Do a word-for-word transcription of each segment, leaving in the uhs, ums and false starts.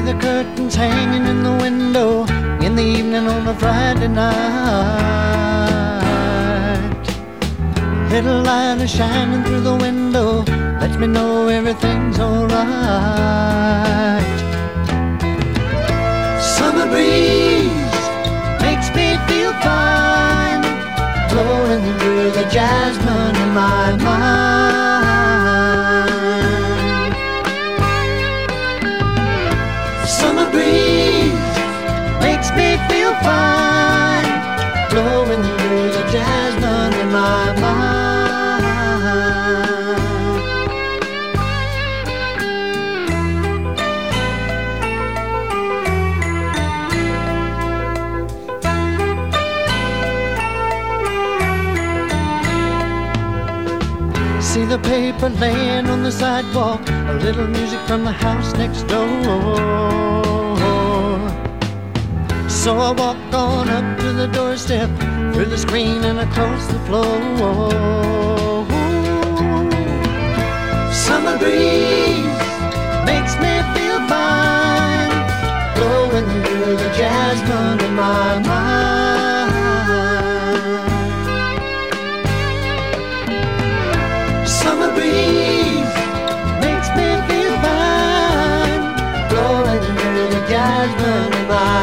the curtains hanging in the window in the evening on a Friday night. Little light is shining through the window, lets me know everything's alright. Summer breeze makes me feel fine, blowing through the jasmine in my mind. Summer breeze makes me feel fine, blowing through the jasmine in my mind. See the paper laying on the sidewalk, a little music from the house next door. So I walk on up to the doorstep, through the screen and across the floor. Summer breeze makes me feel fine, blowing through the jasmine in my mind. Summer breeze makes me feel fine, blowing through the jasmine in my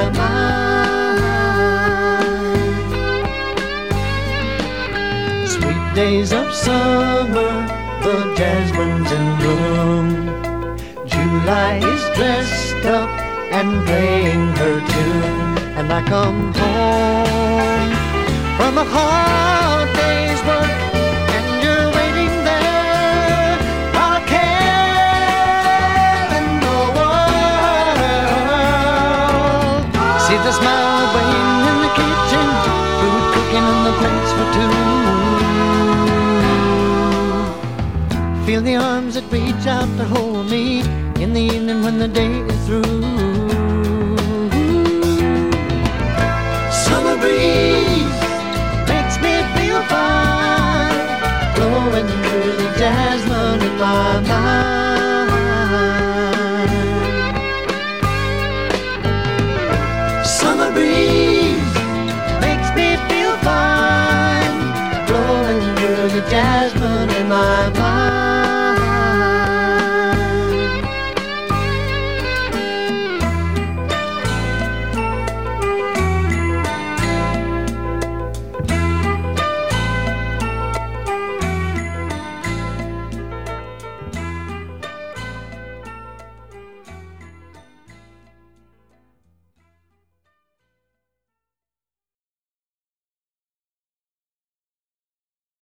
mind. Sweet days of summer, the jasmine's in bloom. July is dressed up and playing her tune, and I come home from a hard day's work. The smile waiting in the kitchen, food cooking on the plates for two. Feel the arms that reach out to hold me in the evening when the day is through. Summer breeze makes me feel fine, blowing through the jasmine in my mind.